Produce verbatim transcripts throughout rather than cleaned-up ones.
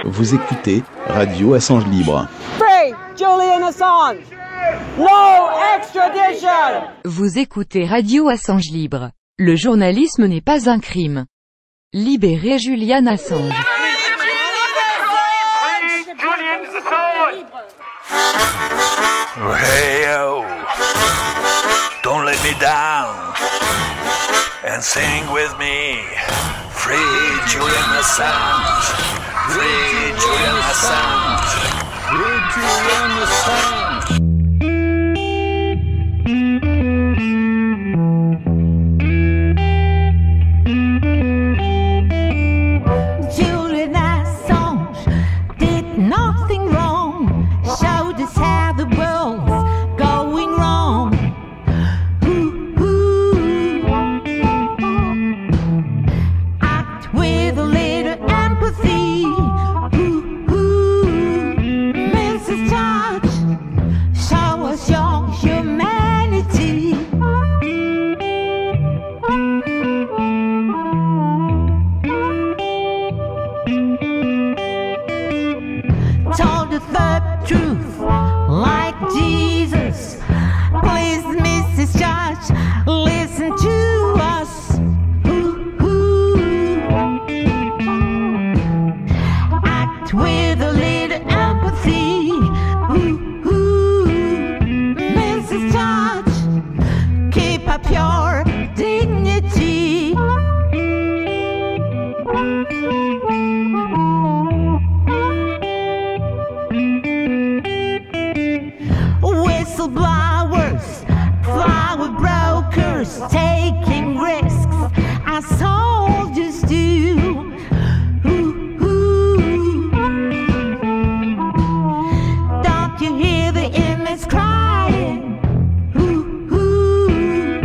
Vous écoutez Radio Assange Libre. Free Julian Assange! No extradition! Vous écoutez Radio Assange Libre. Le journalisme n'est pas un crime. Libérez Julian Assange. Hey oh, don't let me down, and sing with me, free Julian Assange, free Julian Assange, free Julian Assange. Julian Assange did nothing wrong, showed us how the world's going wrong. Ooh, ooh. Act with a little empathy. Ooh, ooh. Missus Judge, show us your humanity. Told the third truth like Jesus. Please, Missus Judge, listen to us. Ooh, ooh. Act with a little empathy. Ooh, ooh. Missus Judge, keep up your dignity. Whistleblowers, flower brokers, taking risks as soldiers do. Ooh, ooh. Don't you hear the inmates crying? Ooh, ooh.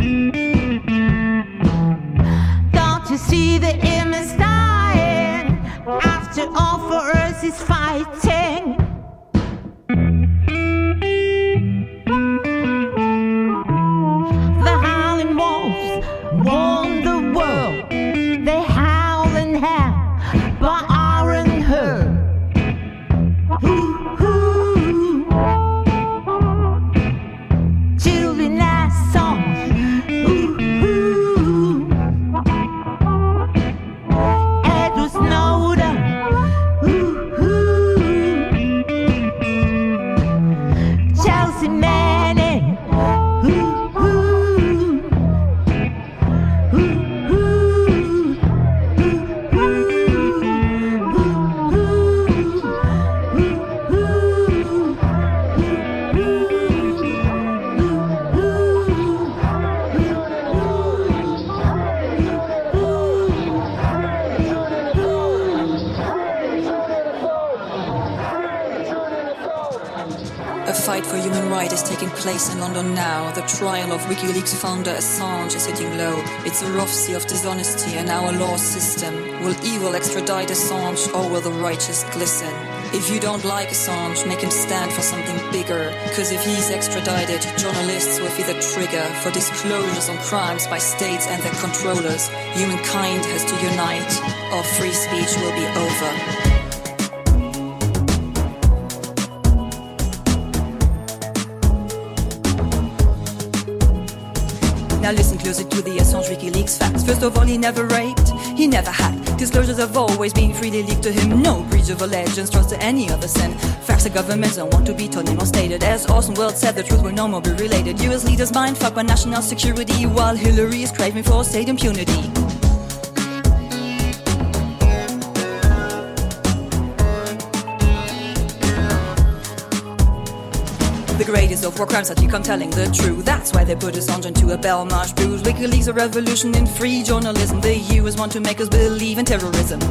Don't you see the inmates dying? After all, for us is fighting. The howling wolves warn the world. They howl and howl, but aren't heard. Ooh, ooh. Julian Assange. Ooh, ooh. Edward Snowden. Ooh, ooh. Chelsea Manning. Ooh, ooh. Ooh, ooh. Ooh, A fight for human rights is taking place in London now. The trial of WikiLeaks founder Assange is hitting low. It's a rough sea of dishonesty and our law system. Will evil extradite Assange or will the righteous glisten? If you don't like Assange, make him stand for something bigger. Cause if he's extradited, journalists will feel the trigger for disclosures on crimes by states and their controllers. Humankind has to unite or free speech will be over. Now listen closer to the Assange WikiLeaks facts. First of all, he never raped, he never hacked. Disclosures have always been freely leaked to him. No breach of allegiance, trust to any other sin. Facts the governments don't want to be told or stated. As Orson Welles said, the truth will no more be related. U S leaders mind fucked by national security, while Hillary is craving for state impunity. The greatest of war crimes that you come telling the truth. That's why they put Assange into a Belmarsh booth. WikiLeaks a revolution in free journalism. The U S want to make us believe in terrorism.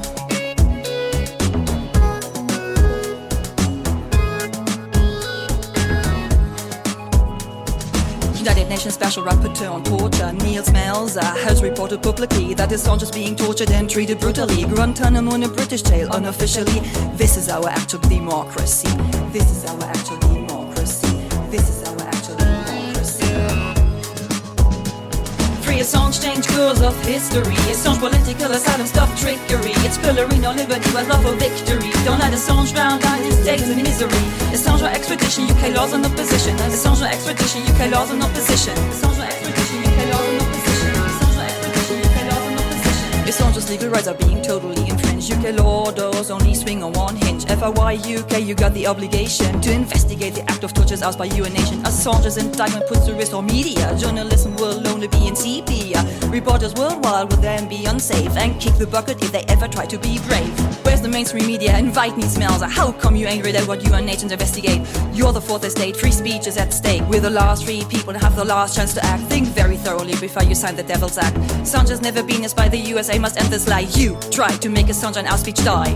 United Nations Special Rapporteur on Torture, Niels Melzer, has reported publicly that Assange is being tortured and treated brutally. Guantanamo in a British jail, unofficially. This is our actual democracy. This is our actual democracy. This is our actual democracy. Free Free Assange, change course of history. Assange political asylum stuff trickery. It's pillory, no liberty, but love for victory. Don't let Assange drown down his days in misery. Assange or extradition, U K laws in opposition. Assange or extradition, U K laws in opposition. Assange or extradition, U K laws in opposition. Assange or extradition, U K laws in opposition. Assange's legal rights are being totally infringed. U K law doors only swing on one hinge. F Y Y U K, you got the obligation to investigate the act of tortures asked by you a nation. Assange's indictment puts to risk all media. Journalism will only be in sepia. Reporters worldwide will then be unsafe and kick the bucket if they ever try to be brave. Where's the mainstream media? Invite me smells. How come you ain't read at what U N nations investigate? You're the fourth estate, free speech is at stake. We're the last free people and have the last chance to act. Think very thoroughly before you sign the Devil's Act. Assange has never been as by the U S A, must end this lie. You try to make Assange and our speech die.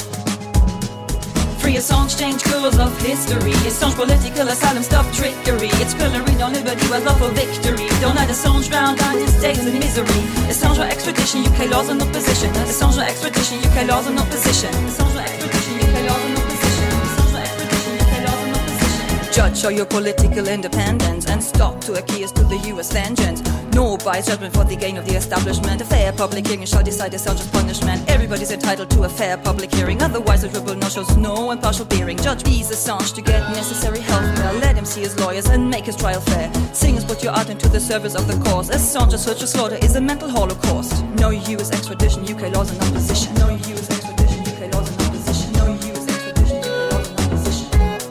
Free Assange, change course of history. Assange political asylum stuff trickery. It's pillory, no liberty, but love for victory. Don't let Assange drown down his days in misery. Assange or extradition, U K laws in opposition. Assange or extradition, U K laws in opposition. Assange or extradition, U K laws in opposition. Assange or extradition, U K laws in opposition. Judge, show your political independence and stop to acquiesce to the U S vengeance. No bias judgment for the gain of the establishment. A fair public hearing shall decide Assange's punishment. Everybody's entitled to a fair public hearing. Otherwise the tribunal shows no impartial bearing. Judge please Assange to get necessary help. Now let him see his lawyers and make his trial fair. Singers, put your art into the service of the cause. Assange's search for slaughter is a mental holocaust. No U S extradition, U K laws in opposition. No U S extradition, U K laws in opposition. No U S extradition, U K laws in opposition.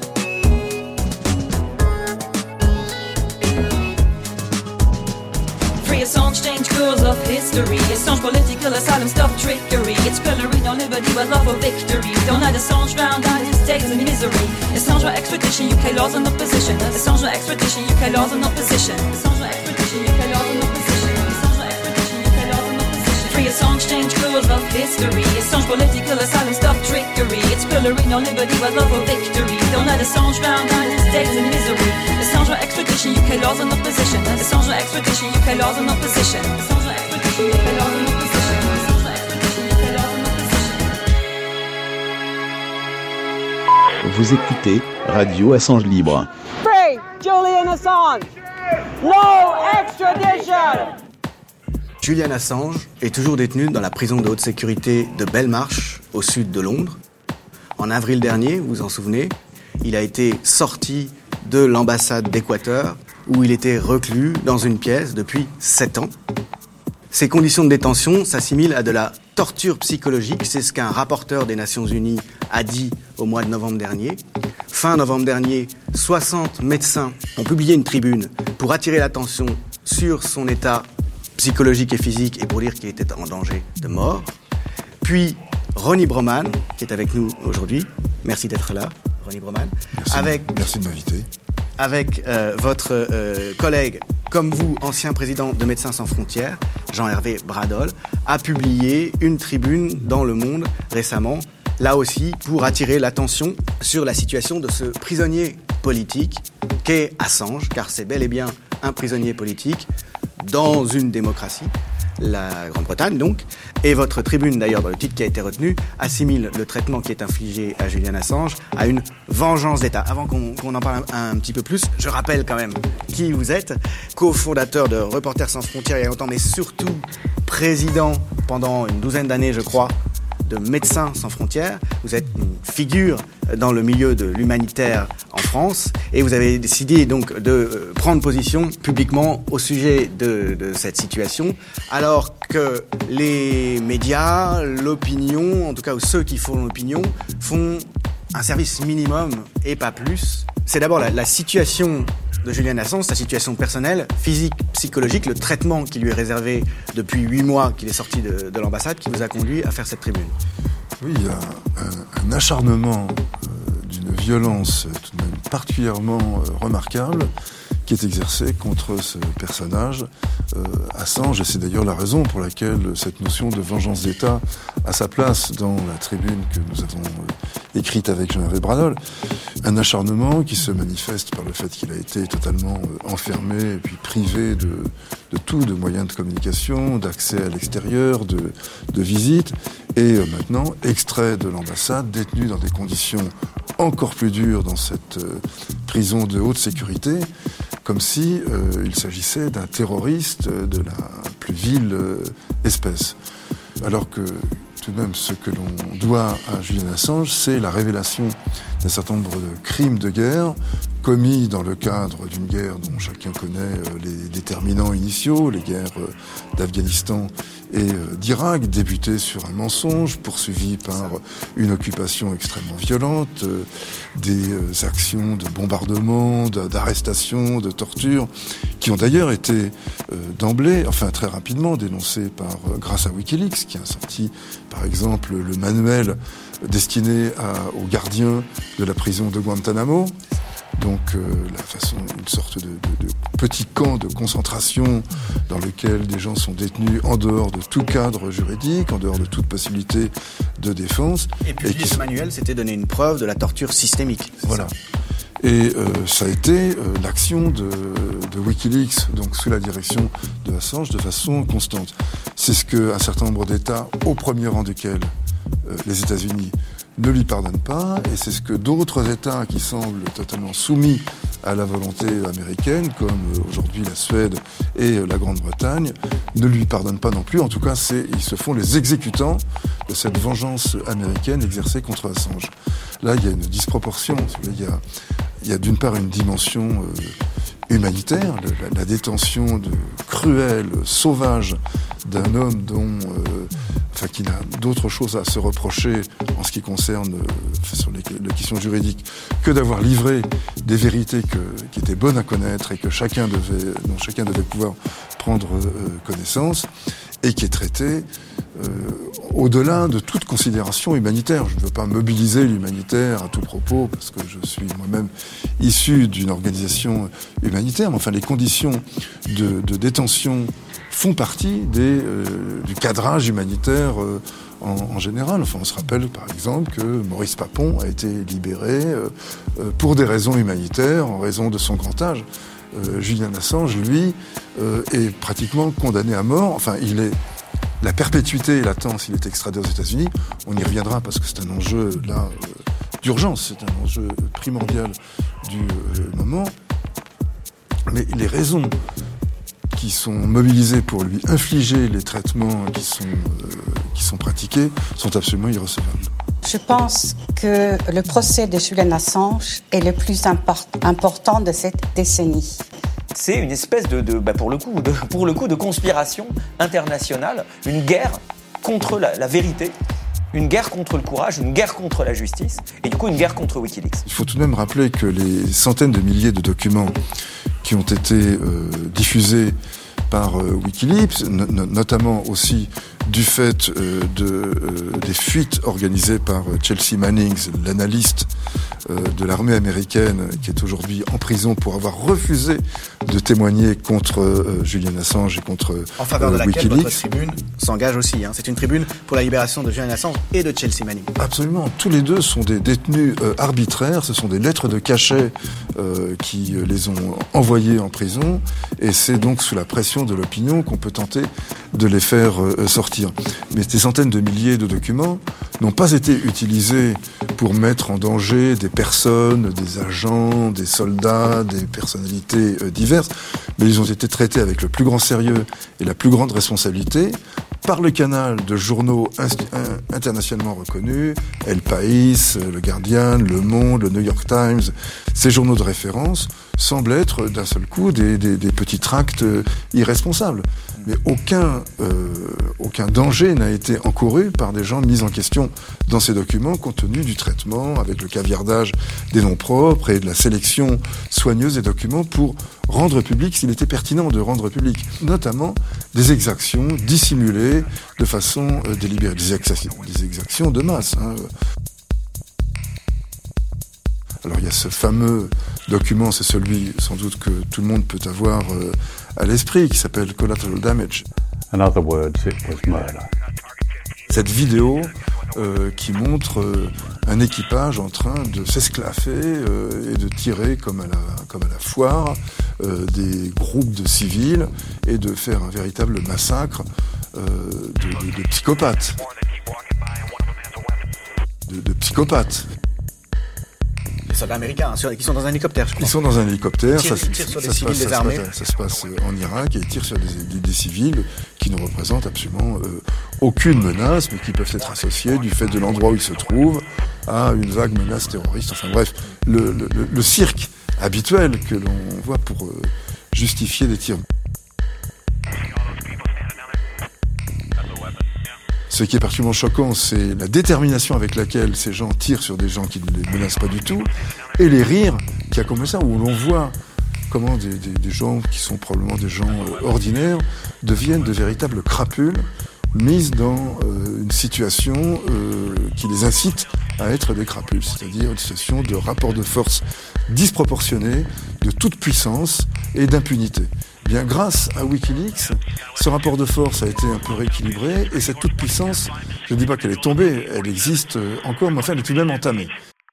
Free Assange, change course of history. Assange political asylum stuff trickery. It's pillory, no liberty, but love for victory. Don't let Assange drown down his days in misery. Assange or extradition, U K laws in opposition. Assange or extradition, U K laws in opposition. Assange or extradition, U K laws in opposition. Assange or extradition, U K laws in opposition. Free Assange, change course of history. Assange political asylum stuff trickery. It's pillory, no liberty, but love for victory. Don't let Assange drown down his days in misery. Assange or extradition, U K laws in opposition. Assange or extradition, U K laws in opposition. Assange or extradition, U K laws in opposition. Assange or extradition, U K laws in opposition. Vous écoutez Radio Assange Libre. Free Julian Assange! No extradition! Julian Assange est toujours détenu dans la prison de haute sécurité de Belmarsh, au sud de Londres. En avril dernier, vous vous en souvenez, il a été sorti de l'ambassade d'Équateur, où il était reclus dans une pièce depuis sept ans. Ces conditions de détention s'assimilent à de la torture psychologique, c'est ce qu'un rapporteur des Nations Unies a dit au mois de novembre dernier. Fin novembre dernier, soixante médecins ont publié une tribune pour attirer l'attention sur son état psychologique et physique et pour dire qu'il était en danger de mort. Puis Ronnie Broman, qui est avec nous aujourd'hui. Merci d'être là, Ronnie Broman. Merci, avec, merci de m'inviter. Avec euh, votre euh, collègue, comme vous, ancien président de Médecins sans frontières, Jean-Hervé Bradol, a publié une tribune dans Le Monde récemment, là aussi pour attirer l'attention sur la situation de ce prisonnier politique qu'est Assange, car c'est bel et bien un prisonnier politique dans une démocratie, la Grande-Bretagne donc, et votre tribune d'ailleurs dans le titre qui a été retenu assimile le traitement qui est infligé à Julian Assange à une vengeance d'État. Avant qu'on, qu'on en parle un, un petit peu plus, je rappelle quand même qui vous êtes, cofondateur de Reporters sans frontières il y a longtemps, mais surtout président pendant une douzaine d'années je crois de Médecins sans frontières. Vous êtes une figure dans le milieu de l'humanitaire en France et vous avez décidé donc de prendre position publiquement au sujet de, de cette situation alors que les médias, l'opinion, en tout cas ceux qui font l'opinion, font un service minimum et pas plus. C'est d'abord la, la situation de Julian Assange, sa situation personnelle, physique, psychologique, le traitement qui lui est réservé depuis huit mois qu'il est sorti de, de l'ambassade qui vous a conduit à faire cette tribune. Oui, il y a un, un acharnement euh, d'une violence tout de même particulièrement euh, remarquable qui est exercé contre ce personnage, euh, Assange, et c'est d'ailleurs la raison pour laquelle cette notion de vengeance d'État a sa place dans la tribune que nous avons euh, écrite avec Jean-Hervé Bradol. Un acharnement qui se manifeste par le fait qu'il a été totalement euh, enfermé et puis privé de, de tout, de moyens de communication, d'accès à l'extérieur, de, de visite, et euh, maintenant extrait de l'ambassade, détenu dans des conditions encore plus dures dans cette euh, prison de haute sécurité. comme si euh, il s'agissait d'un terroriste de la plus vile euh, espèce. Alors que tout de même, ce que l'on doit à Julian Assange, c'est la révélation d'un certain nombre de crimes de guerre commis dans le cadre d'une guerre dont chacun connaît les déterminants initiaux, les guerres d'Afghanistan et d'Irak, débutées sur un mensonge, poursuivies par une occupation extrêmement violente, des actions de bombardement, d'arrestation, de torture, qui ont d'ailleurs été d'emblée, enfin très rapidement, dénoncées par, grâce à Wikileaks, qui a sorti par exemple le manuel destiné à, aux gardiens de la prison de Guantanamo. Donc euh, la façon, une sorte de, de, de petit camp de concentration dans lequel des gens sont détenus en dehors de tout cadre juridique, en dehors de toute possibilité de défense. Et puis et ce qui... manuel, c'était donner une preuve de la torture systémique. Voilà. Ça. Et euh, ça a été euh, l'action de, de Wikileaks, donc sous la direction de Assange, de façon constante. C'est ce qu'un certain nombre d'États, au premier rang desquels euh, les États-Unis, ne lui pardonnent pas, et c'est ce que d'autres États qui semblent totalement soumis à la volonté américaine, comme euh, aujourd'hui la Suède et euh, la Grande-Bretagne, ne lui pardonnent pas non plus. En tout cas, c'est, ils se font les exécutants de cette vengeance américaine exercée contre Assange. Là, il y a une disproportion. Il y a, il y a d'une part une dimension euh, humanitaire, le, la, la détention de cruels, sauvages d'un homme dont, euh, enfin, qui n'a d'autre chose à se reprocher en ce qui concerne euh, sur les, les questions juridiques que d'avoir livré des vérités que, qui étaient bonnes à connaître et que chacun devait, dont chacun devait pouvoir prendre euh, connaissance, et qui est traité euh, au-delà de toute considération humanitaire. Je ne veux pas mobiliser l'humanitaire à tout propos, parce que je suis moi-même issu d'une organisation humanitaire, mais enfin les conditions de, de détention font partie des, euh, du cadrage humanitaire euh, en, en général. Enfin, on se rappelle par exemple que Maurice Papon a été libéré euh, euh, pour des raisons humanitaires, en raison de son grand âge. Euh, Julian Assange, lui, euh, est pratiquement condamné à mort. Enfin, il est la perpétuité est latente s'il est extradé aux États-Unis. On y reviendra parce que c'est un enjeu là euh, d'urgence, c'est un enjeu primordial du euh, moment. Mais les raisons qui sont mobilisés pour lui infliger les traitements qui sont, euh, qui sont pratiqués sont absolument irrecevables. Je pense que le procès de Julian Assange est le plus import- important de cette décennie. C'est une espèce de, de, bah pour le coup, de, pour le coup, de conspiration internationale, une guerre contre la, la vérité, une guerre contre le courage, une guerre contre la justice, et du coup une guerre contre Wikileaks. Il faut tout de même rappeler que les centaines de milliers de documents qui ont été euh, diffusés par euh, Wikileaks, no- notamment aussi du fait euh, de, euh, des fuites organisées par euh, Chelsea Manning, l'analyste euh, de l'armée américaine qui est aujourd'hui en prison pour avoir refusé de témoigner contre euh, Julian Assange et contre euh, en faveur de laquelle Wikileaks. Votre tribune s'engage aussi. Hein. C'est une tribune pour la libération de Julian Assange et de Chelsea Manning. Absolument. Tous les deux sont des détenus euh, arbitraires. Ce sont des lettres de cachet euh, qui euh, les ont envoyés en prison. Et c'est donc sous la pression de l'opinion qu'on peut tenter de les faire euh, sortir. Mais ces centaines de milliers de documents n'ont pas été utilisés pour mettre en danger des personnes, des agents, des soldats, des personnalités euh, diverses, mais ils ont été traités avec le plus grand sérieux et la plus grande responsabilité par le canal de journaux inst- internationalement reconnus, El País, Le Guardian, Le Monde, le New York Times. Ces journaux de référence semblent être d'un seul coup des, des, des petits tracts euh, irresponsables. Mais aucun, euh, aucun danger n'a été encouru par des gens mis en question dans ces documents, compte tenu du traitement avec le caviardage des noms propres et de la sélection soigneuse des documents pour rendre public s'il était pertinent de rendre public, notamment des exactions dissimulées de façon euh, délibérée, des exactions, des exactions de masse. Hein. Alors il y a ce fameux document, c'est celui sans doute que tout le monde peut avoir euh, à l'esprit, qui s'appelle Collateral Damage. In other words, it was murder. Cette vidéo euh, qui montre euh, un équipage en train de s'esclaffer euh, et de tirer comme à la, comme à la foire euh, des groupes de civils et de faire un véritable massacre euh, de, de, de psychopathes. De, de psychopathes. soldats américains, hein, qui sont dans un hélicoptère, je crois. Ils sont dans un hélicoptère. Ils tirent, ça, ils tirent sur ça des civils passe, désarmés. Ça, ça, ça se passe en Irak et ils tirent sur des, des, des civils qui ne représentent absolument euh, aucune menace, mais qui peuvent être associés du fait de l'endroit où ils se trouvent à une vague menace terroriste. Enfin bref, le, le, le cirque habituel que l'on voit pour euh, justifier des tirs. Ce qui est particulièrement choquant, c'est la détermination avec laquelle ces gens tirent sur des gens qui ne les menacent pas du tout, et les rires qui accompagnent ça, où l'on voit comment des, des, des gens qui sont probablement des gens euh, ordinaires deviennent de véritables crapules mises dans euh, une situation euh, qui les incite à être des crapules, c'est-à-dire une situation de rapport de force disproportionné, de toute puissance et d'impunité. Eh bien, grâce à Wikileaks, ce rapport de force a été un peu rééquilibré et cette toute-puissance, je ne dis pas qu'elle est tombée, elle existe encore, mais enfin elle est tout de même entamée.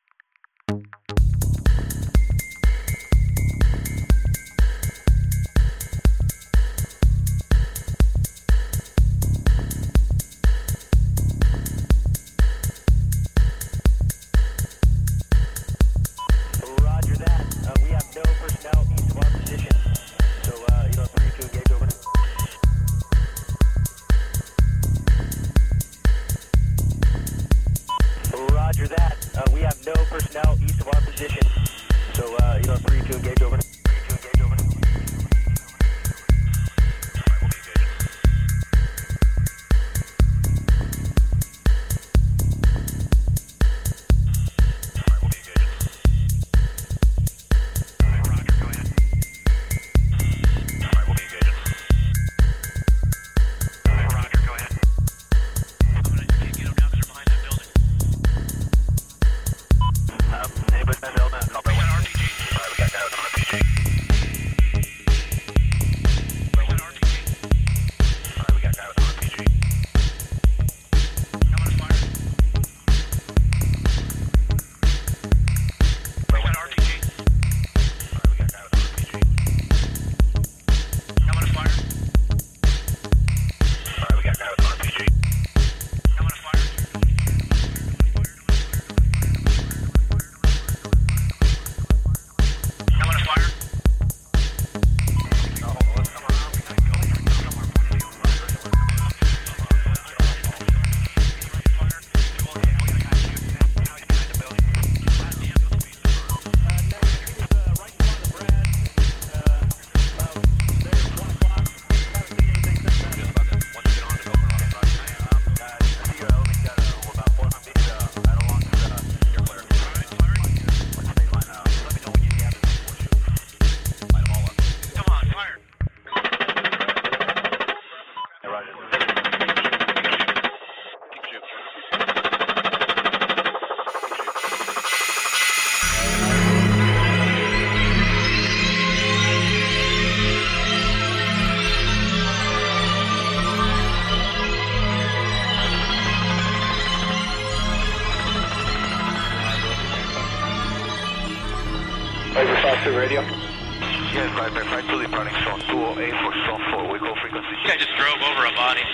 Radio? Yes, Viper five two, departing zone two oh eight for zone four. We call frequency. I just drove over a body.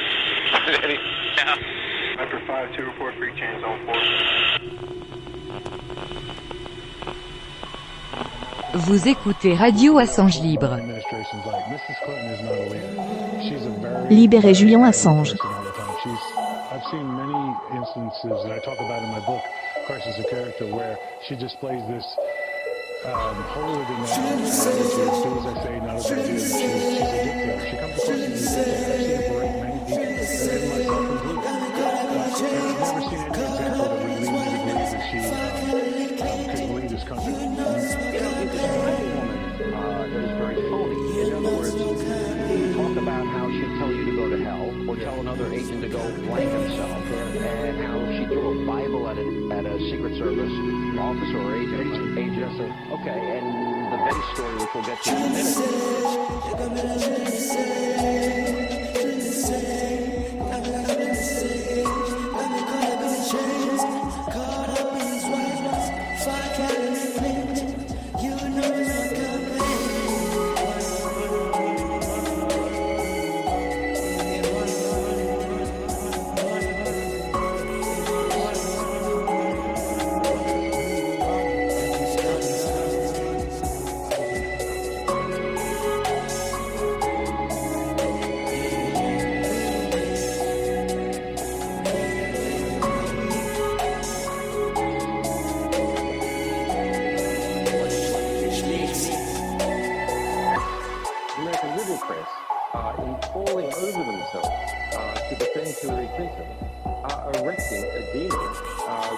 Yeah. Viper five two, report free change zone four. Vous écoutez Radio Assange Libre. Libérez Julian Assange. I've seen many instances that I talk about in my book, Crisis of Character, where she displays this um, holier than thou attitude. As soon as I say not a big deal, she's, she's addictive. She comes across as addictive. I've seen it break many people, and myself included. Uh, and I've never seen any example that would lead me to believe that she uh, uh, could lead this country. You know, it's a woman uh, that is very phony. In other words, talk about how she'd tell you to go to hell, or tell another agent to go blank himself, and how she threw a Bible at a, at a Secret Service officer or agent. Agent. agent. Okay, and the base story, which we'll get to in a minute.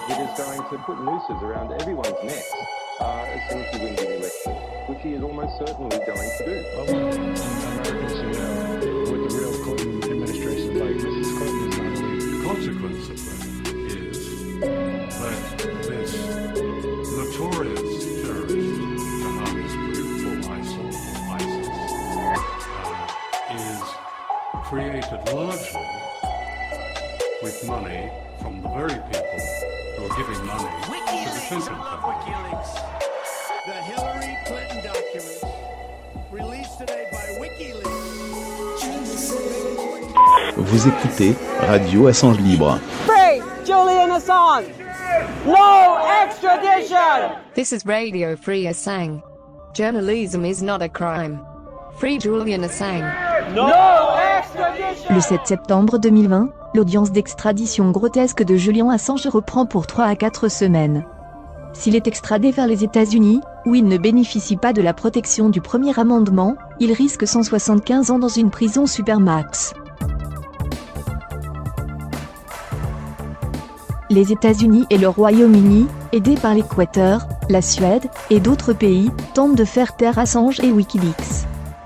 that is going to put nooses around everyone's necks uh, as soon as he wins the election, which he is almost certainly going to do. Americans who know what the real Clinton administration is like. Missus Clinton is not a leader. The consequence of that is that this notorious terrorist, jihadist group called ISIL or ISIS, uh, is created largely with money from the very people who are giving money to the Clinton campaign. The Hillary Clinton documents released today by WikiLeaks. Vous écoutez Radio Assange Libre. Free Julian Assange! No extradition! This is Radio Free Assange. Journalism is not a crime. Free Julian Assange. No extradition! Le sept septembre deux mille vingt, l'audience d'extradition grotesque de Julian Assange reprend pour trois à quatre semaines. S'il est extradé vers les États-Unis, où il ne bénéficie pas de la protection du premier amendement, il risque cent soixante-quinze ans dans une prison supermax. Les États-Unis et le Royaume-Uni, aidés par l'Équateur, la Suède et d'autres pays, tentent de faire taire Assange et WikiLeaks.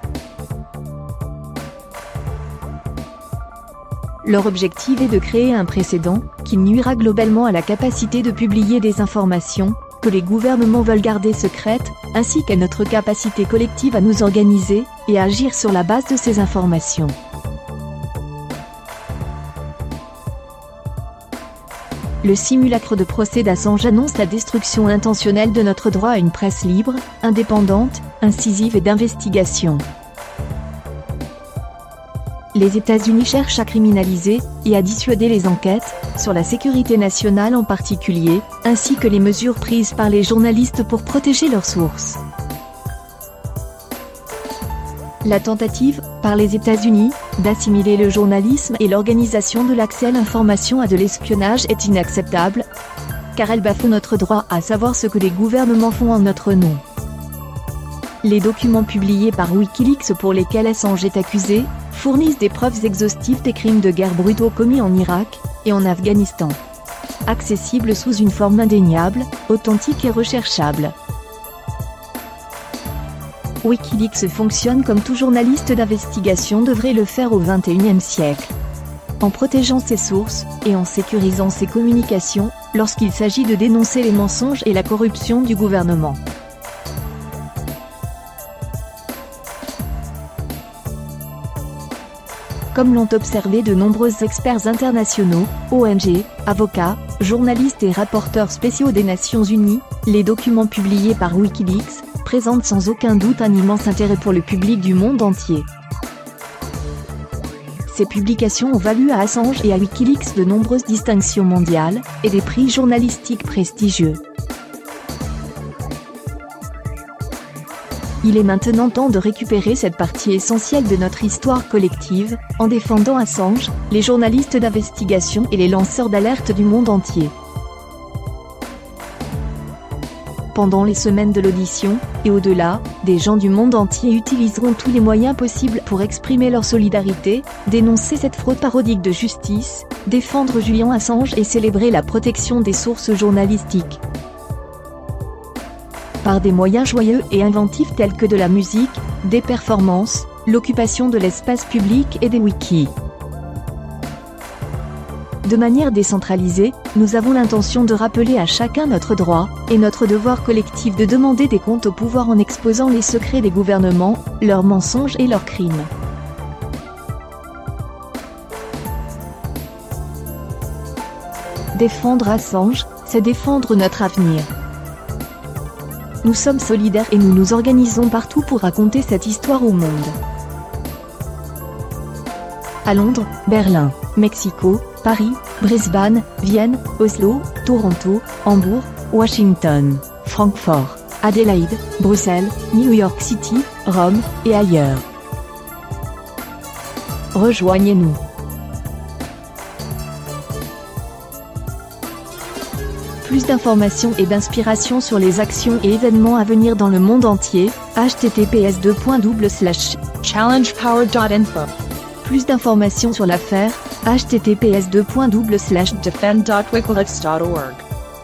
Leur objectif est de créer un précédent, qui nuira globalement à la capacité de publier des informations, que les gouvernements veulent garder secrètes, ainsi qu'à notre capacité collective à nous organiser, et à agir sur la base de ces informations. Le simulacre de procès d'Assange annonce la destruction intentionnelle de notre droit à une presse libre, indépendante, incisive et d'investigation. Les États-Unis cherchent à criminaliser et à dissuader les enquêtes, sur la sécurité nationale en particulier, ainsi que les mesures prises par les journalistes pour protéger leurs sources. La tentative, par les États-Unis, d'assimiler le journalisme et l'organisation de l'accès à l'information à de l'espionnage est inacceptable, car elle bafoue notre droit à savoir ce que les gouvernements font en notre nom. Les documents publiés par WikiLeaks pour lesquels Assange est accusé, fournissent des preuves exhaustives des crimes de guerre brutaux commis en Irak et en Afghanistan. Accessibles sous une forme indéniable, authentique et recherchable. WikiLeaks fonctionne comme tout journaliste d'investigation devrait le faire au vingt et unième siècle. En protégeant ses sources, et en sécurisant ses communications, lorsqu'il s'agit de dénoncer les mensonges et la corruption du gouvernement. Comme l'ont observé de nombreux experts internationaux, O N G, avocats, journalistes et rapporteurs spéciaux des Nations Unies, les documents publiés par WikiLeaks présentent sans aucun doute un immense intérêt pour le public du monde entier. Ces publications ont valu à Assange et à WikiLeaks de nombreuses distinctions mondiales, et des prix journalistiques prestigieux. Il est maintenant temps de récupérer cette partie essentielle de notre histoire collective, en défendant Assange, les journalistes d'investigation et les lanceurs d'alerte du monde entier. Pendant les semaines de l'audition, et au-delà, des gens du monde entier utiliseront tous les moyens possibles pour exprimer leur solidarité, dénoncer cette fraude parodique de justice, défendre Julian Assange et célébrer la protection des sources journalistiques. Par des moyens joyeux et inventifs tels que de la musique, des performances, l'occupation de l'espace public et des wikis. De manière décentralisée, nous avons l'intention de rappeler à chacun notre droit, et notre devoir collectif de demander des comptes au pouvoir en exposant les secrets des gouvernements, leurs mensonges et leurs crimes. Défendre Assange, c'est défendre notre avenir. Nous sommes solidaires et nous nous organisons partout pour raconter cette histoire au monde. À Londres, Berlin, Mexico, Paris, Brisbane, Vienne, Oslo, Toronto, Hambourg, Washington, Francfort, Adélaïde, Bruxelles, New York City, Rome, et ailleurs. Rejoignez-nous. Plus d'informations et d'inspiration sur les actions et événements à venir dans le monde entier, h t t p s deux point double slash challenge powered dot info. Plus d'informations sur l'affaire, h t t p s deux point double slash defend dot wikileaks dot org.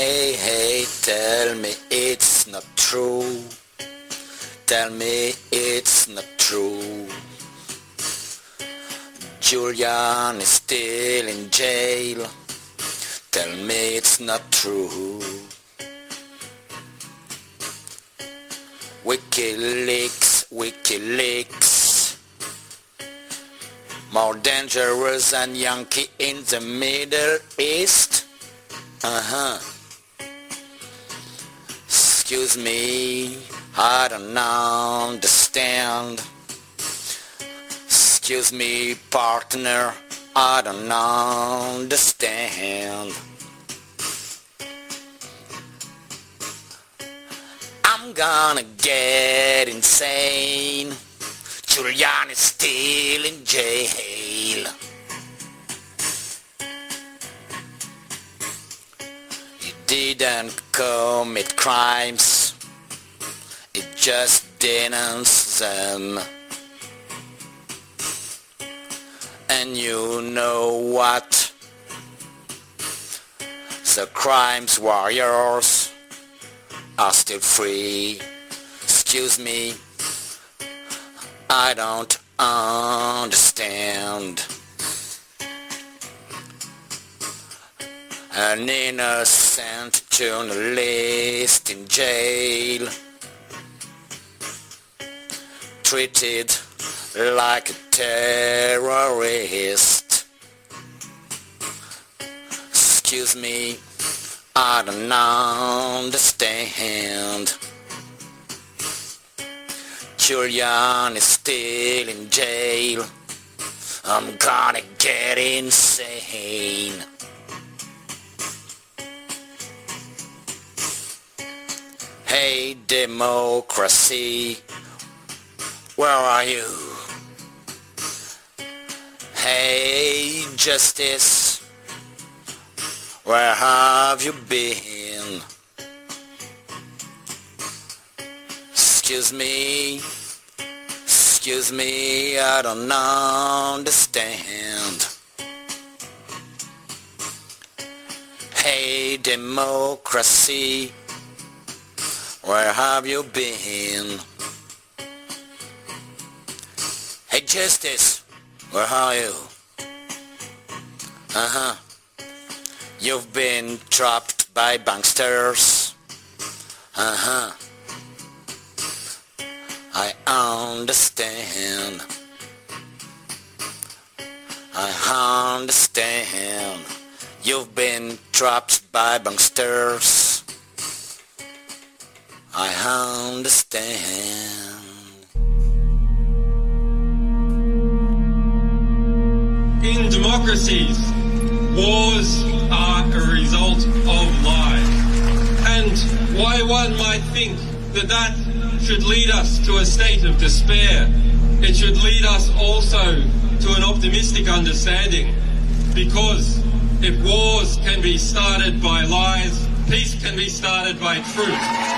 Hey, hey, tell me it's not true. Tell me it's not true. Julian is still in jail. Tell me it's not true. WikiLeaks, WikiLeaks. More dangerous than Yankee in the Middle East. Uh-huh. Excuse me, I don't understand. Excuse me, partner, I don't understand. I'm gonna get insane. Julian is still in jail. He didn't commit crimes, he just denounced them. And you know what? The crimes warriors are still free. Excuse me, I don't understand. An innocent journalist in jail, treated like a terrorist. Excuse me, I don't understand. Julian is still in jail. I'm gonna get insane. Hey, democracy, where are you? Hey, justice, where have you been? Excuse me, excuse me, I don't understand. Hey, democracy, where have you been? Hey, justice, where are you? Uh-huh. You've been trapped by banksters. Uh-huh. I understand. I understand. You've been trapped by banksters. I understand. In democracies, wars are a result of lies. And why one might think that that should lead us to a state of despair, it should lead us also to an optimistic understanding. Because if wars can be started by lies, peace can be started by truth.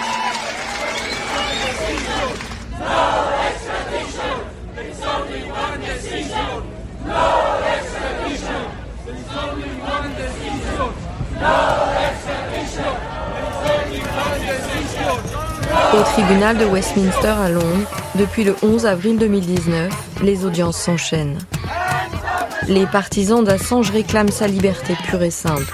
No extradition! There's only one decision! No extradition! There's only one decision! No extradition! There's only one decision! Au tribunal de Westminster à Londres, depuis le onze avril deux mille dix-neuf, les audiences s'enchaînent. Les partisans d'Assange réclament sa liberté pure et simple.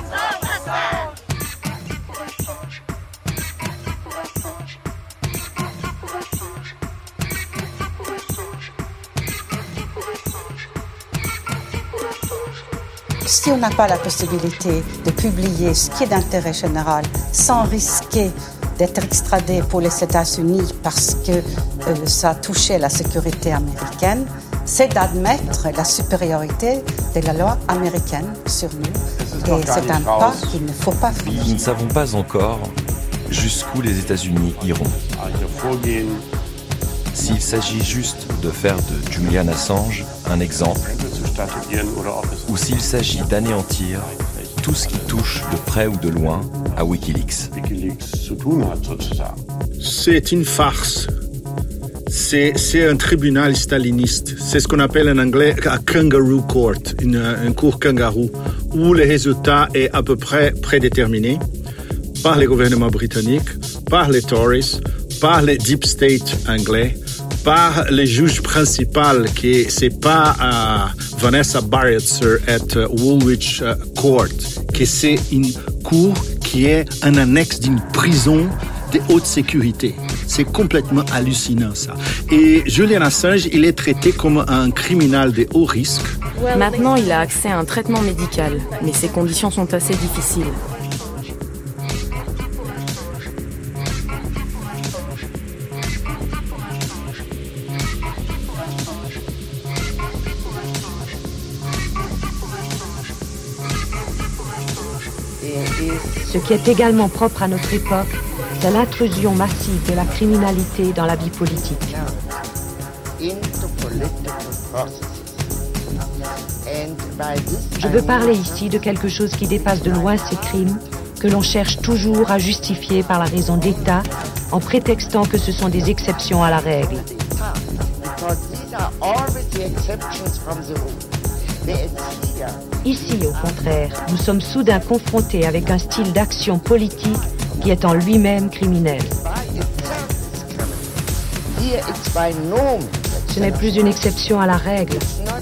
Si on n'a pas la possibilité de publier ce qui est d'intérêt général sans risquer d'être extradé pour les États-Unis parce que euh, ça touchait la sécurité américaine, c'est d'admettre la supériorité de la loi américaine sur nous. Et c'est un pas qu'il ne faut pas faire. Nous ne savons pas encore jusqu'où les États-Unis iront. S'il s'agit juste de faire de Julian Assange un exemple, ou s'il s'agit d'anéantir tout ce qui touche de près ou de loin à WikiLeaks. C'est une farce. C'est, c'est un tribunal staliniste. C'est ce qu'on appelle en anglais un kangaroo court, une, une cour kangaroo, où le résultat est à peu près prédéterminé. par les gouvernements britanniques, par les Tories, par les deep state anglais, par les juges principaux qui c'est pas uh, Vanessa Barretts at uh, Woolwich uh, Court, que c'est une cour qui est un annexe d'une prison de haute sécurité. C'est complètement hallucinant ça. Et Julian Assange, il est traité comme un criminel de haut risque. Maintenant, il a accès à un traitement médical, mais ses conditions sont assez difficiles. Ce qui est également propre à notre époque, c'est l'intrusion massive de la criminalité dans la vie politique. Je veux parler ici de quelque chose qui dépasse de loin ces crimes, que l'on cherche toujours à justifier par la raison d'État, en prétextant que ce sont des exceptions à la règle. Ici, au contraire, nous sommes soudain confrontés avec un style d'action politique qui est en lui-même criminel. Ce n'est plus une exception à la règle.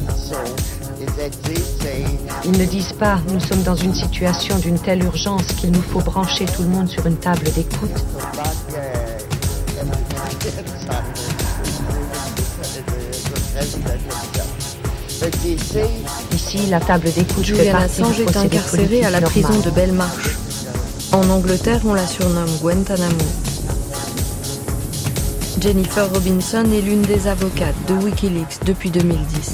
Ils ne disent pas « nous sommes dans une situation d'une telle urgence qu'il nous faut brancher tout le monde sur une table d'écoute ». Ici, la table d'écoute fait Julian partie Assange du est procédé incarcéré politique à la normal. prison de Belmarsh. En Angleterre, on la surnomme Guantanamo. Jennifer Robinson est l'une des avocates de Wikileaks depuis deux mille dix.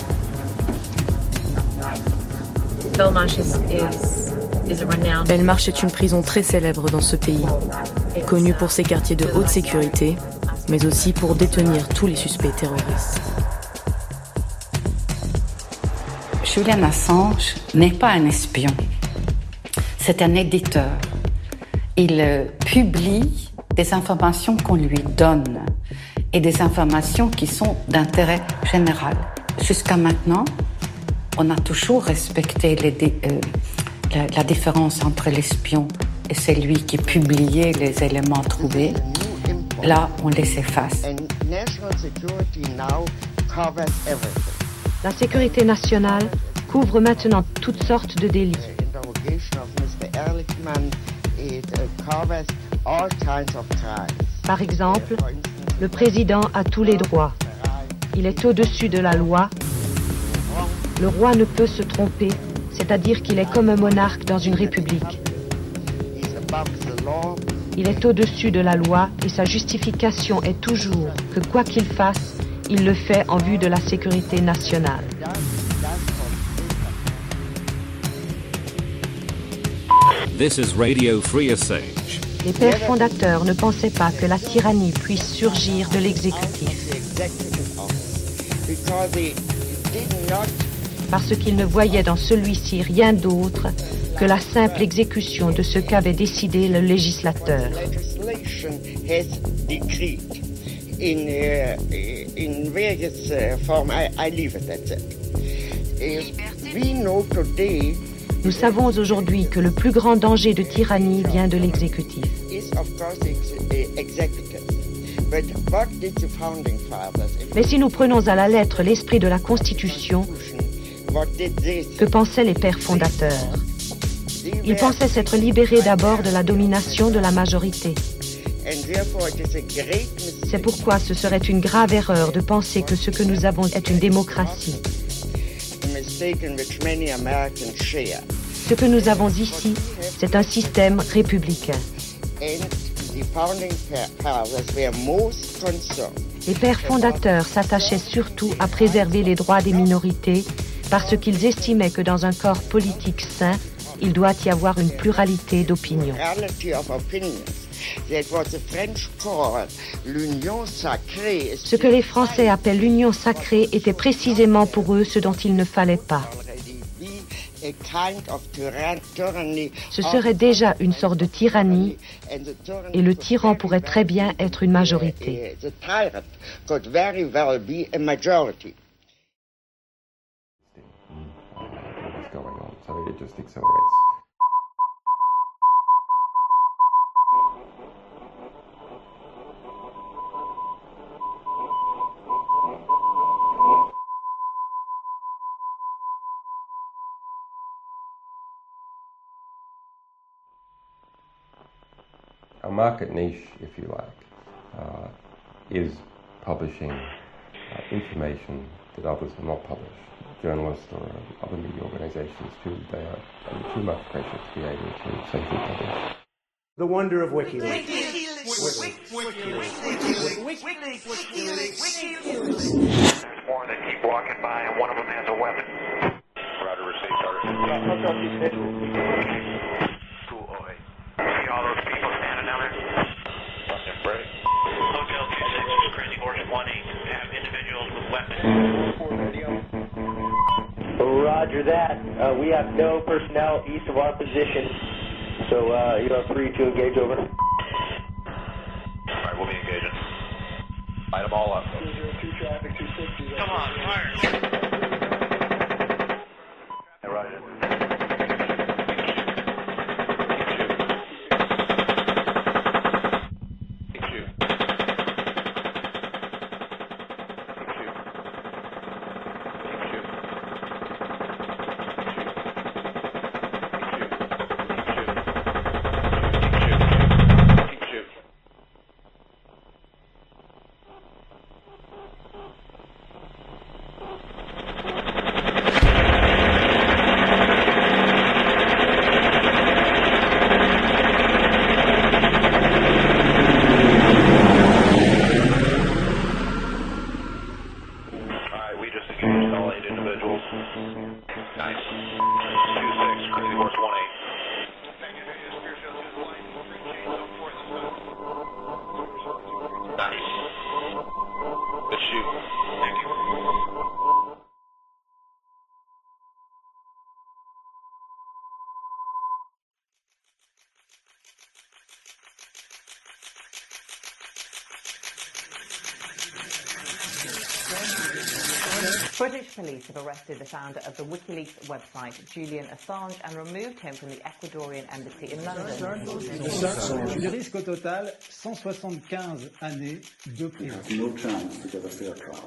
Belmarsh est une prison très célèbre dans ce pays, connue pour ses quartiers de haute sécurité, mais aussi pour détenir tous les suspects terroristes. Julian Assange n'est pas un espion, c'est un éditeur. Il euh, publie des informations qu'on lui donne et des informations qui sont d'intérêt général. Jusqu'à maintenant, on a toujours respecté les dé- euh, la, la différence entre l'espion et celui qui publiait les éléments trouvés. Là, on les efface. La sécurité nationale couvre maintenant toutes sortes de délits. Par exemple, le président a tous les droits. Il est au-dessus de la loi. Le roi ne peut se tromper, c'est-à-dire qu'il est comme un monarque dans une république. Il est au-dessus de la loi et sa justification est toujours que quoi qu'il fasse, il le fait en vue de la sécurité nationale. This is Radio Free Assange. Les pères fondateurs ne pensaient pas que la tyrannie puisse surgir de l'exécutif. Parce qu'ils ne voyaient dans celui-ci rien d'autre que la simple exécution de ce qu'avait décidé le législateur. In, uh, in various uh, forms, I, I leave it at that. Uh, we know today Nous savons aujourd'hui que le plus grand danger de tyrannie vient de l'exécutif. is of course ex- uh, executive. But what did the founding fathers, Mais si nous prenons à la lettre l'esprit de la Constitution, what did they que pensaient les pères fondateurs? Ils pensaient s'être libérés d'abord de la domination de la majorité. and therefore it is a great mistake. C'est pourquoi ce serait une grave erreur de penser que ce que nous avons est une démocratie. A mistake in which many Americans share. Ce que nous avons ici, c'est un système républicain. And the founding fa- fathers were most concerned Les pères fondateurs s'attachaient surtout à préserver les droits des minorités parce qu'ils estimaient que dans un corps politique sain, il doit y avoir une pluralité d'opinions. plurality of opinions. That what the French call l'union sacrée. Ce que les Français appellent l'union sacrée était précisément pour eux ce dont il ne fallait pas. A kind of tyran- tyranny Ce of- serait déjà une sorte de tyrannie and the tyranny et le tyran pourrait très bien être une majorité. Uh, the tyrant could very well be a majority. What's going on? So it just accelerates. market niche, if you like, uh, is publishing uh, information that others will not publish. Journalists or uh, other media organizations feel they are under too much pressure to be able to safely publish. The wonder of WikiLeaks. More that keep walking by, and one of them has a weapon. Roger, receive, Carter. two oh eight. See all those people standing down there? Fucking break. Hotel two six, Crazy Horse one eight. Have individuals with weapons. Roger that. Uh, we have no personnel east of our position, so uh, you are free to engage over. All right, we'll be engaging. Light them all up. Come on, fire. Hey, Roger. British police have arrested the founder of the WikiLeaks website, Julian Assange, and removed him from the Ecuadorian embassy in London. Il risque au total cent soixante-quinze années de prison. No chance to get a fair trial.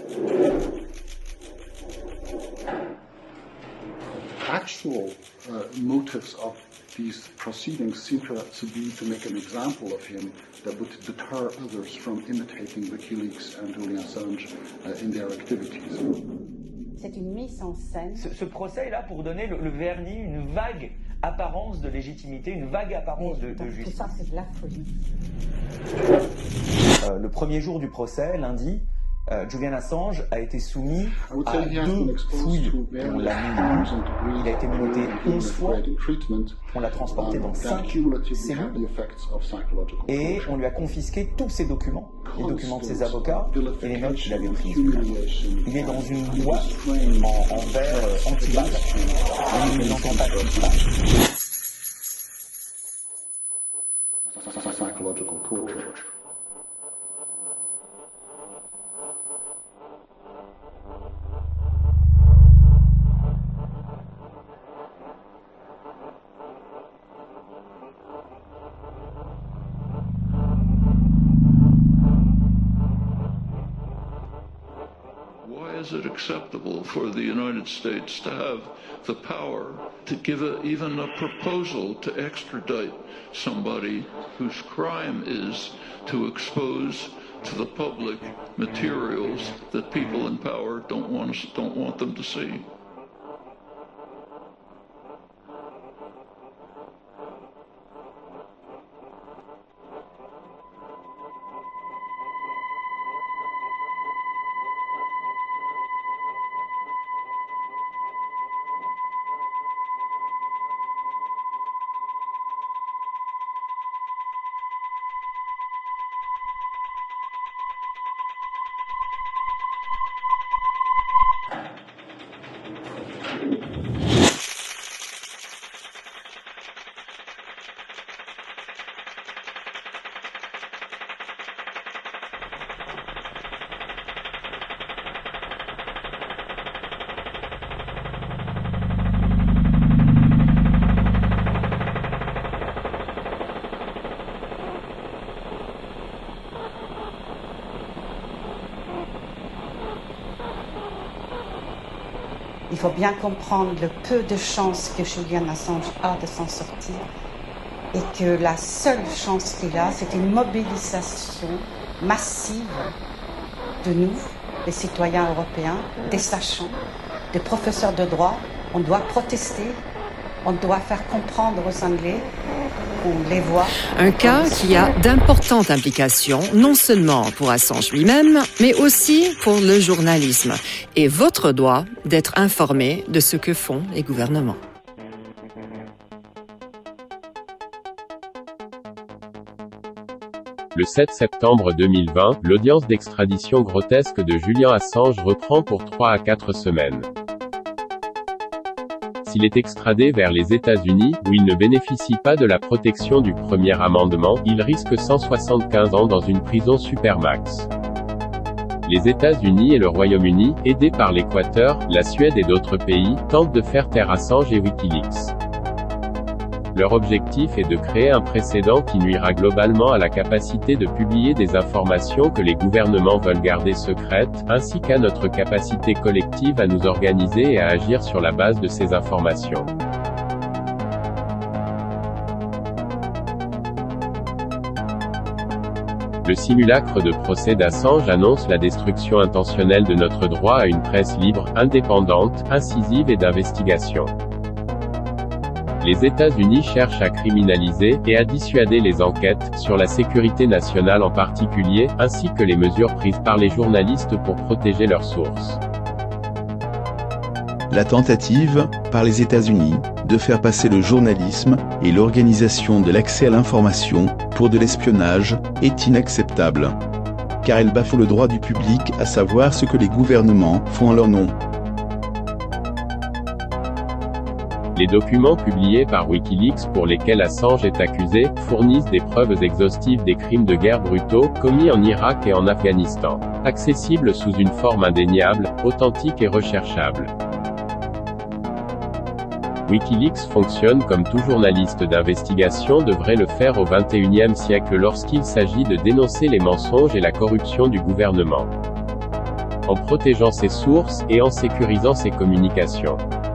Actual uh, motives of these proceedings seem to, to be to make an example of him that would deter others from imitating WikiLeaks and Julian Assange uh, in their activities. C'est une mise en scène. Ce, ce procès est là pour donner le, le vernis, une vague apparence de légitimité, une vague apparence de, de justice. Tout ça, c'est de la folie. Euh, le premier jour du procès, lundi, Euh, Julian Assange a été soumis à deux fouilles. On l'a mis, il a été menotté onze fois, on l'a transporté dans cinq cellules et on lui a confisqué tous ses documents, les documents de ses avocats et les notes qu'il avait prises. Il est dans une boîte en, en verre euh, anti-balle, on ne l'entend pas anti-balle. Psychological torture. Is it acceptable for the United States to have the power to give a, even a proposal to extradite somebody whose crime is to expose to the public materials that people in power don't want, don't want them to see? Il faut bien comprendre le peu de chance que Julian Assange a de s'en sortir. et que la seule chance qu'il a, c'est une mobilisation massive de nous, les citoyens européens, des sachants, des professeurs de droit. On doit protester, on doit faire comprendre aux Anglais qu'on les voit. Un cas qui a d'importantes implications, non seulement pour Assange lui-même, mais aussi pour le journalisme et votre droit d'être informé de ce que font les gouvernements. Le sept septembre deux mille vingt, l'audience d'extradition grotesque de Julian Assange reprend pour trois à quatre semaines. S'il est extradé vers les États-Unis, où il ne bénéficie pas de la protection du premier amendement, il risque cent soixante-quinze ans dans une prison supermax. Les États-Unis et le Royaume-Uni, aidés par l'Équateur, la Suède et d'autres pays, tentent de faire taire Assange et Wikileaks. Leur objectif est de créer un précédent qui nuira globalement à la capacité de publier des informations que les gouvernements veulent garder secrètes, ainsi qu'à notre capacité collective à nous organiser et à agir sur la base de ces informations. Le simulacre de procès d'Assange annonce la destruction intentionnelle de notre droit à une presse libre, indépendante, incisive et d'investigation. Les États-Unis cherchent à criminaliser et à dissuader les enquêtes, sur la sécurité nationale en particulier, ainsi que les mesures prises par les journalistes pour protéger leurs sources. La tentative, par les États-Unis, de faire passer le journalisme et l'organisation de l'accès à l'information pour de l'espionnage est inacceptable, car elle bafoue le droit du public à savoir ce que les gouvernements font en leur nom. Les documents publiés par Wikileaks pour lesquels Assange est accusé, fournissent des preuves exhaustives des crimes de guerre brutaux, commis en Irak et en Afghanistan. Accessibles sous une forme indéniable, authentique et recherchable. Wikileaks fonctionne comme tout journaliste d'investigation devrait le faire au vingt et unième siècle lorsqu'il s'agit de dénoncer les mensonges et la corruption du gouvernement. En protégeant ses sources, et en sécurisant ses communications.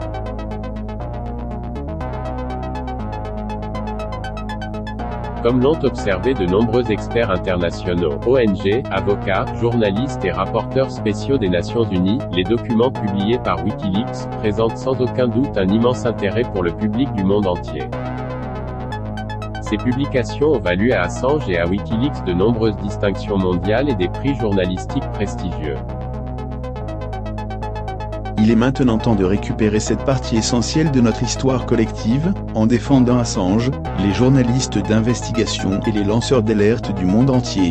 Comme l'ont observé de nombreux experts internationaux, O N G, avocats, journalistes et rapporteurs spéciaux des Nations Unies, les documents publiés par Wikileaks présentent sans aucun doute un immense intérêt pour le public du monde entier. Ces publications ont valu à Assange et à Wikileaks de nombreuses distinctions mondiales et des prix journalistiques prestigieux. Il est maintenant temps de récupérer cette partie essentielle de notre histoire collective, en défendant Assange, les journalistes d'investigation et les lanceurs d'alerte du monde entier.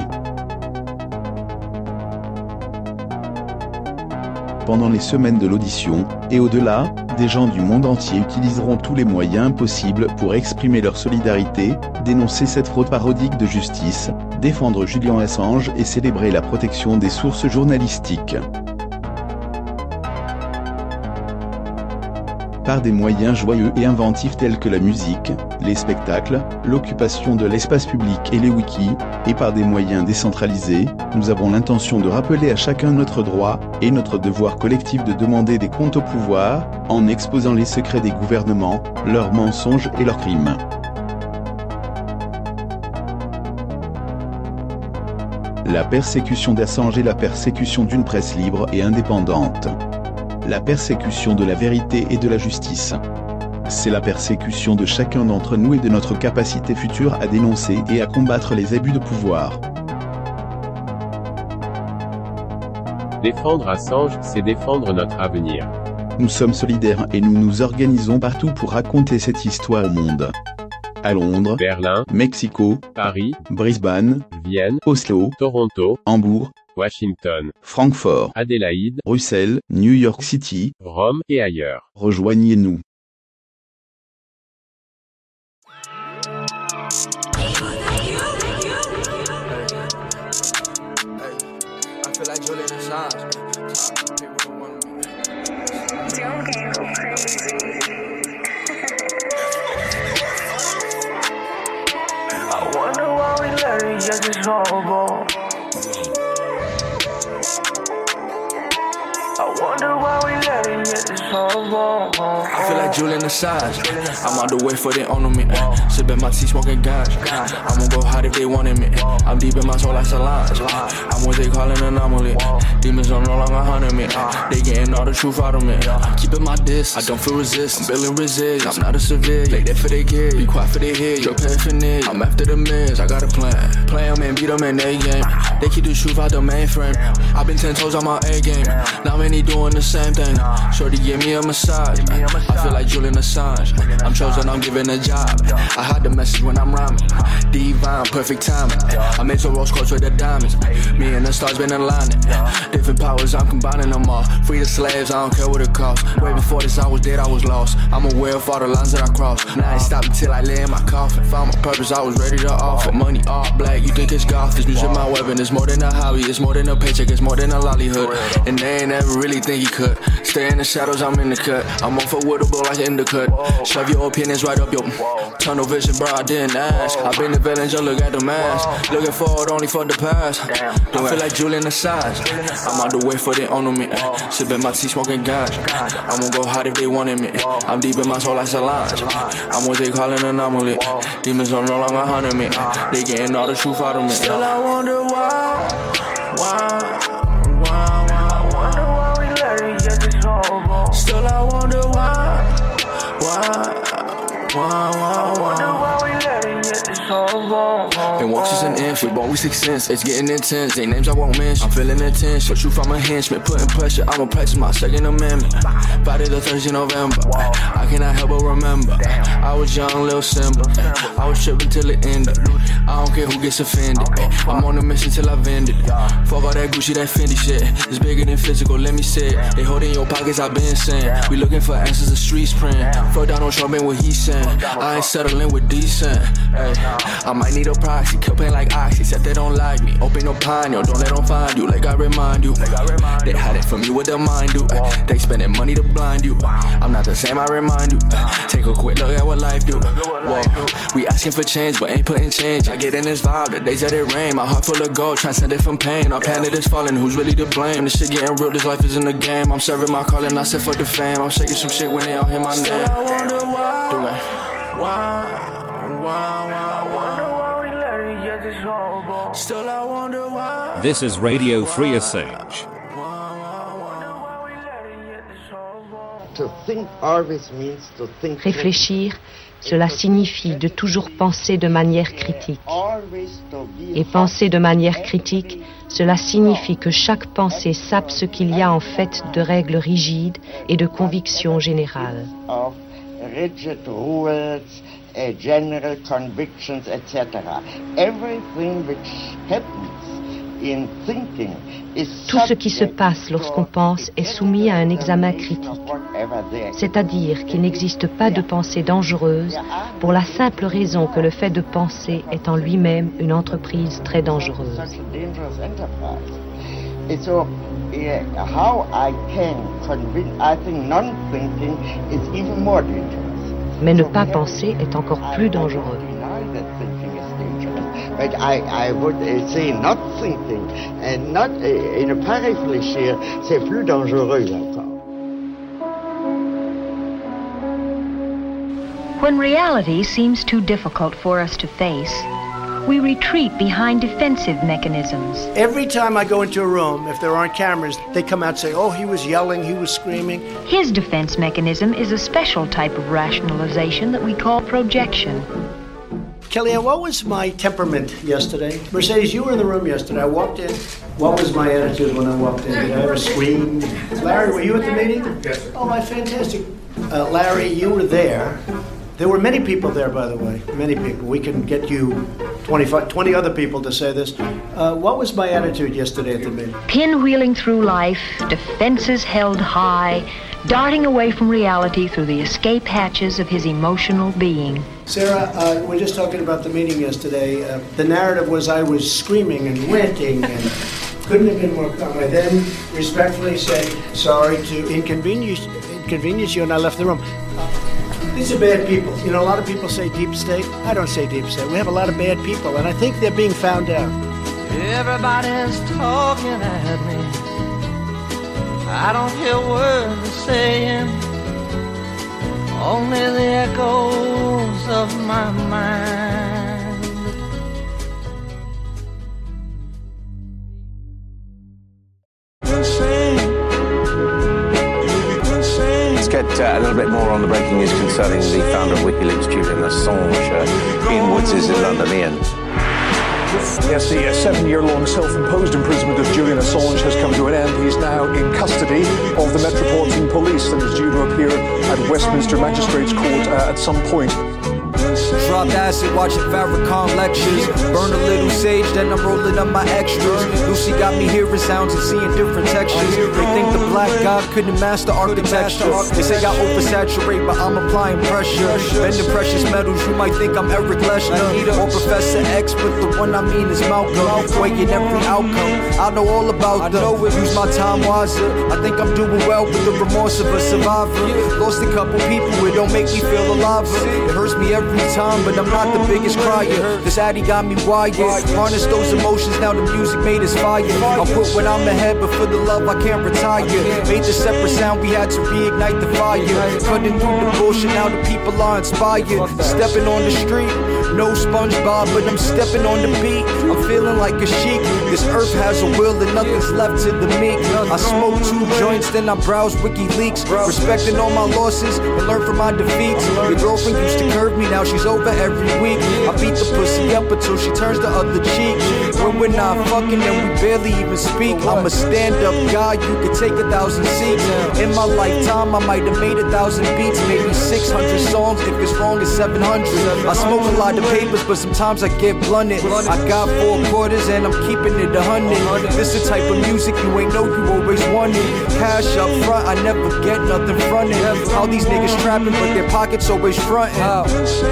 Pendant les semaines de l'audition, et au-delà, des gens du monde entier utiliseront tous les moyens possibles pour exprimer leur solidarité, dénoncer cette fraude parodique de justice, défendre Julian Assange et célébrer la protection des sources journalistiques. Par des moyens joyeux et inventifs tels que la musique, les spectacles, l'occupation de l'espace public et les wikis, et par des moyens décentralisés, nous avons l'intention de rappeler à chacun notre droit, et notre devoir collectif de demander des comptes au pouvoir, en exposant les secrets des gouvernements, leurs mensonges et leurs crimes. La persécution d'Assange est la persécution d'une presse libre et indépendante. La persécution de la vérité et de la justice. C'est la persécution de chacun d'entre nous et de notre capacité future à dénoncer et à combattre les abus de pouvoir. Défendre Assange, c'est défendre notre avenir. Nous sommes solidaires et nous nous organisons partout pour raconter cette histoire au monde. À Londres, Berlin, Mexico, Paris, Brisbane, Vienne, Oslo, Toronto, Hambourg, Washington, Francfort, Adélaïde, Bruxelles, New York City, Rome et ailleurs. Rejoignez-nous. I wonder why we let it get this horrible. I feel like Julian Assange. I'm out the way for they honor me. Sipping my tea, smoking ganja. I'm gonna go hard if they wanted me. I'm deep in my soul like Solange. I'm what they call an anomaly. Demons are no longer hunting me. They getting all the truth out of me. I'm keeping my distance. I don't feel resistance. I'm building resilience. I'm not a civilian. Play that for their kids. Be quiet for their head. Drug paraphernalia. I'm after the mins. I got a plan. Play them and beat them in their game. They keep the truth out the mainframe. I've been ten toes on my A game. Now many doing the same thing. Shorty give me a massage. I feel like Julian Assange. I'm chosen, I'm giving a job. I hide the message when I'm rhyming. Divine, perfect timing. I made some rose quartz with the diamonds. Me and the stars been aligning. Different powers, I'm combining them all. Free the slaves, I don't care what it costs. Way before this, I was dead, I was lost. I'm aware of all the lines that I crossed. Now I ain't stopping till I lay in my coffin. Found my purpose, I was ready to offer. Money all black, you think it's golf. This music my weapon, it's more than a hobby. It's more than a paycheck, it's more than a livelihood. And they ain't ever really think he could. Stay in the shadows, I'm in the cut. I'm on for woodable like in the cut. Shove your opinions right up your tunnel vision, bro, I didn't ask. I've been the villain, just look at the mask. Looking forward only for the past. I feel like Julian Assange. I'm out the way for they honor me. Sipping my tea, smoking ganja. I'm gonna go hard if they wanted me. I'm deep in my soul like Solange. I'm what they call an anomaly. Demons are no longer hunting me. They getting all the truth out of me. Still I wonder why, why, why, why, wonder why we let it get this horrible. Still I wonder why, why, why, why, wonder why we let it get this horrible. And walks is an inch, we both we six cents. It's getting intense, they names I won't mention. I'm feeling the tension, for truth I'm a henchman. Putting pressure, I'ma practice my second amendment. Friday the thirteenth of November, I cannot help but remember. I was young, little Simba. I was tripping till it ended. I don't care who gets offended. I'm on a mission till I vend it. Fuck all that Gucci, that Fendi shit. It's bigger than physical, let me say it. They hold in your pockets, I been saying. We looking for answers, the streets praying. Fuck Donald Trump and what he's saying. I ain't settling with decent. Ay, I might need a proxy, kill pain like Oxy. Said they don't like me, open no pine, yo. Don't let them find you, like I remind you. They hide it from you with their mind, do. They spending money to blind you. I'm not the same, I remind you. Take a quick look at what life do. Whoa, we asking for change, but ain't putting change. I get in this vibe, the days that it rain. My heart full of gold, transcended from pain. Our planet is falling, who's really to blame? This shit getting real, this life is in the game. I'm serving my calling, I said fuck the fame. I'm shaking some shit when they all hear my name. Still I wonder why, do I? Why, why, why, wonder why we let it get this horrible. Still I wonder why. This is Radio Free Assange. To think always means to think. Réfléchir, cela signifie de toujours penser de manière critique. Et penser de manière critique, cela signifie que chaque pensée sape ce qu'il y a en fait de règles rigides et de convictions générales. Rigid rules, uh, general convictions, et cetera. Everything which happens in thinking is Tout ce qui se passe lorsqu'on pense est soumis à un examen critique. C'est-à-dire qu'il n'existe pas de pensée dangereuse pour la simple raison que le fait de penser est en lui-même une entreprise très dangereuse. And so, yeah, how I can convince, I think non-thinking is even more dangerous. Mais ne pas penser est encore plus dangereux. But I, I would uh, say not thinking, and not uh, in a paraphrase, c'est plus dangereux encore. When reality seems too difficult for us to face, we retreat behind defensive mechanisms. Every time I go into a room, if there aren't cameras, they come out and say, oh, he was yelling, he was screaming. His defense mechanism is a special type of rationalization that we call projection. Kellyanne, what was my temperament yesterday? Mercedes, you were in the room yesterday. I walked in. What was my attitude when I walked in? Did I ever scream? Larry, were you at the meeting? Yes, sir. Oh, my fantastic. Uh, Larry, you were there. There were many people there, by the way. Many people. We can get you twenty-five, twenty other people to say this. Uh, what was my attitude yesterday at the meeting? Pinwheeling through life, defenses held high, darting away from reality through the escape hatches of his emotional being. Sarah, uh, we're just talking about the meeting yesterday. Uh, the narrative was I was screaming and ranting and couldn't have been more calm. I then respectfully said sorry to inconvenience, inconvenience you, and I left the room. Uh, These are bad people. You know, a lot of people say deep state. I don't say deep state. We have a lot of bad people, and I think they're being found out. Everybody's talking at me. I don't hear words they're saying. only the echoes of my mind. Let's get uh, a little bit more on the breaking news concerning the founder of WikiLeaks, Julian Assange. Uh, Ian Woods is in London. Ian. Yes, the uh, seven-year-long self-imposed imprisonment of Julian Assange has come to an end. He's now in custody of the Metropolitan Police and is due to appear at Westminster Magistrates Court uh, at some point. Dropped acid watching Farrakhan lectures. Burn a little sage, then I'm rolling up my extras. Lucy got me hearing sounds and seeing different textures. They think the black god couldn't master architecture. They say I oversaturate, but I'm applying pressure. Bending precious metals, you might think I'm Eric Leshner or Professor X, but the one I mean is Malcolm. Weighing every outcome, I know all about them. Use my time wiser. I think I'm doing well with the remorse of a survivor. Lost a couple people, it don't make me feel alive. It hurts me every time, but I'm not the biggest crier. This addy got me wired. Harness those emotions, now the music made us fire. I'll quit when I'm ahead, but for the love I can't retire. Made the separate sound, we had to reignite the fire. Cutting through the bullshit, now the people are inspired. Stepping on the street, no SpongeBob, but I'm stepping on the beat. I'm feeling like a sheik. This earth has a will and nothing's left to the meek. I smoke two joints, then I browse WikiLeaks. Respecting all my losses and learn from my defeats. Your girlfriend used to curve me, now she's over every week. I beat the pussy up until she turns the other cheek. When we're not fucking and we barely even speak, I'm a stand-up guy, you could take a thousand seats. In my lifetime, I might have made a thousand beats, maybe six hundred songs, if it's wrong it's seven hundred. I smoke a lot of papers, but sometimes I get blunted. I got four quarters and I'm keeping it a hundred. This the type of music you ain't know you always wanted. Cash up front, I never get nothing fronted. How these niggas trapping, but their pockets always frontin'. How?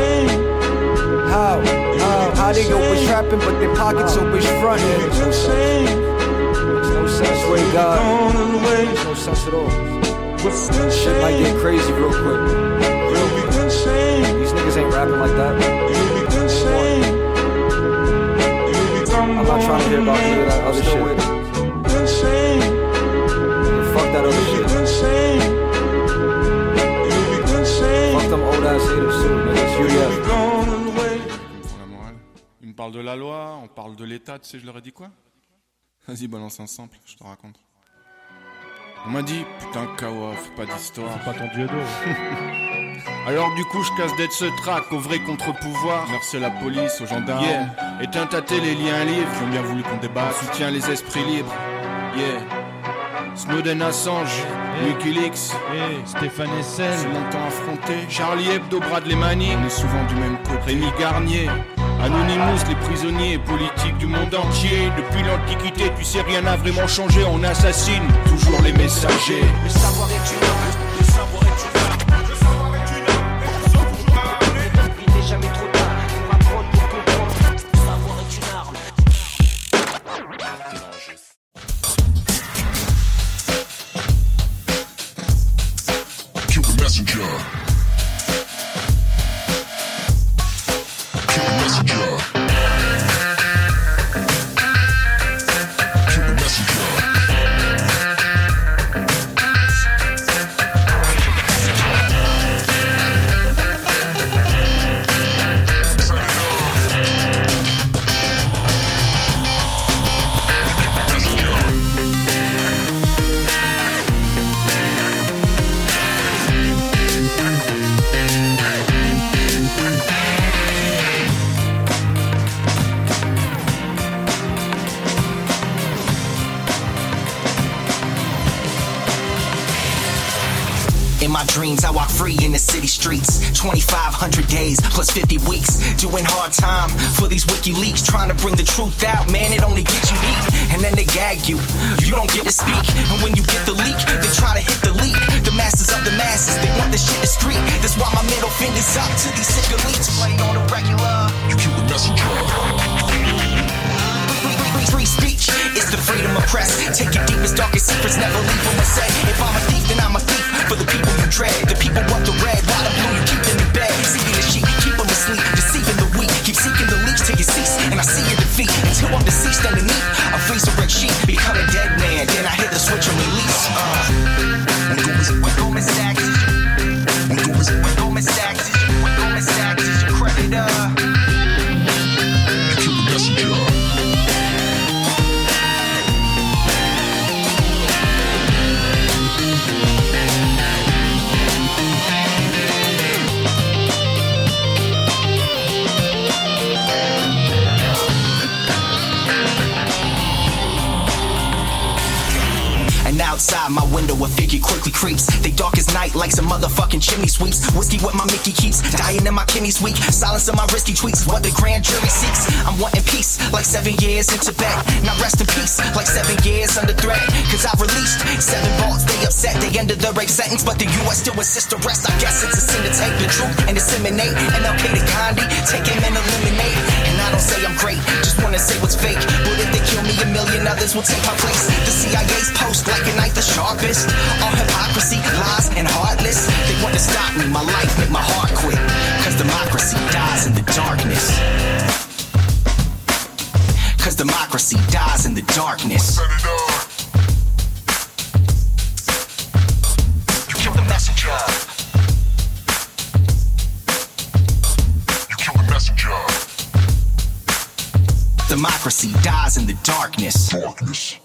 How? How? How they always trapping, but their pockets always frontin'. Makes no sense. Makes no sense, swear to God. Makes no sense at all. Shit might get crazy real quick. Real quick. These niggas ain't rapping like that. I'm not trying to hear about any of that other shit. Fuck that other shit. Fuck them old ass haters too, man. It's U D F. Il me parle de la loi, on parle de l'État, tu sais, je leur ai dit quoi? Vas-y, balance un sample, je te raconte. On m'a dit, putain, Kawa, fais pas d'histoire. C'est pas ton dieu d'eau. Alors du coup, je casse d'être ce track au vrai contre-pouvoir. Merci à la police, aux gendarmes. Yeah, éteins ta télé, lis un livre. Ils ont bien voulu qu'on débatte. Soutiens les esprits libres. Yeah. Snowden, Assange, hey. WikiLeaks, hey. Stéphane Hessel, c'est longtemps affronté. Charlie Hebdo, Bradley Manning, on est souvent du même côté. Rémi Garnier, Anonymous, les prisonniers politiques du monde entier. Depuis l'Antiquité, tu sais, rien n'a vraiment changé. On assassine toujours les messagers. Le savoir est une arme, le savoir est une arme, le savoir est une arme. Il n'est jamais trop tard pour apprendre, pour comprendre. Le savoir est une arme. Messenger. Kill the messenger. Kill the messenger. In my dreams, I walk free in the city streets. twenty-five hundred days plus fifty weeks. Doing hard time for these WikiLeaks. Trying to bring the truth out, man, it only gets you deep. And then they gag you, you don't get to speak. And when you get the leak, they try to hit the leak. The masters of the masses, they want this shit to street. That's why my middle finger's up to these sick elites. Playing on the regular. You kill the messenger. Free speech is the freedom of press. Take your deepest, darkest secrets, never leave them unsaid. If I'm a thief, then I'm a thief for the people you dread. The people want the red, while the blue you keep them in bed. Seeking the sheep, keep them asleep, deceiving the weak. Keep seeking the leech till you cease, and I see your defeat. Until I'm deceased underneath a freeze of red sheep. Become a dead man, then I hit the switch and release. Uh, when Goldman Sachs, when Goldman creeps. They dark as night like some motherfucking chimney sweeps. Whiskey with my Mickey keeps dying in my kidneys weak. Silence of my risky tweets, what the grand jury seeks. I'm wanting peace like seven years in Tibet. Now rest in peace like seven years under threat. Cause I've released seven bolts, they upset. They ended the rape sentence, but the U S still insists to rest. I guess it's a sin to take the truth and disseminate. M L K to Gandhi, take him and eliminate. And I don't say I'm great, just wanna say what's fake. But if they kill me, a million others will take my place. The C I A's post like a knife the sharpest. All hypocrisy, lies, and heartless. They want to stop me, my life make my heart quit. Cause democracy dies in the darkness. Cause democracy dies in the darkness. You kill the messenger. You kill the messenger. Democracy dies in the darkness. Darkness.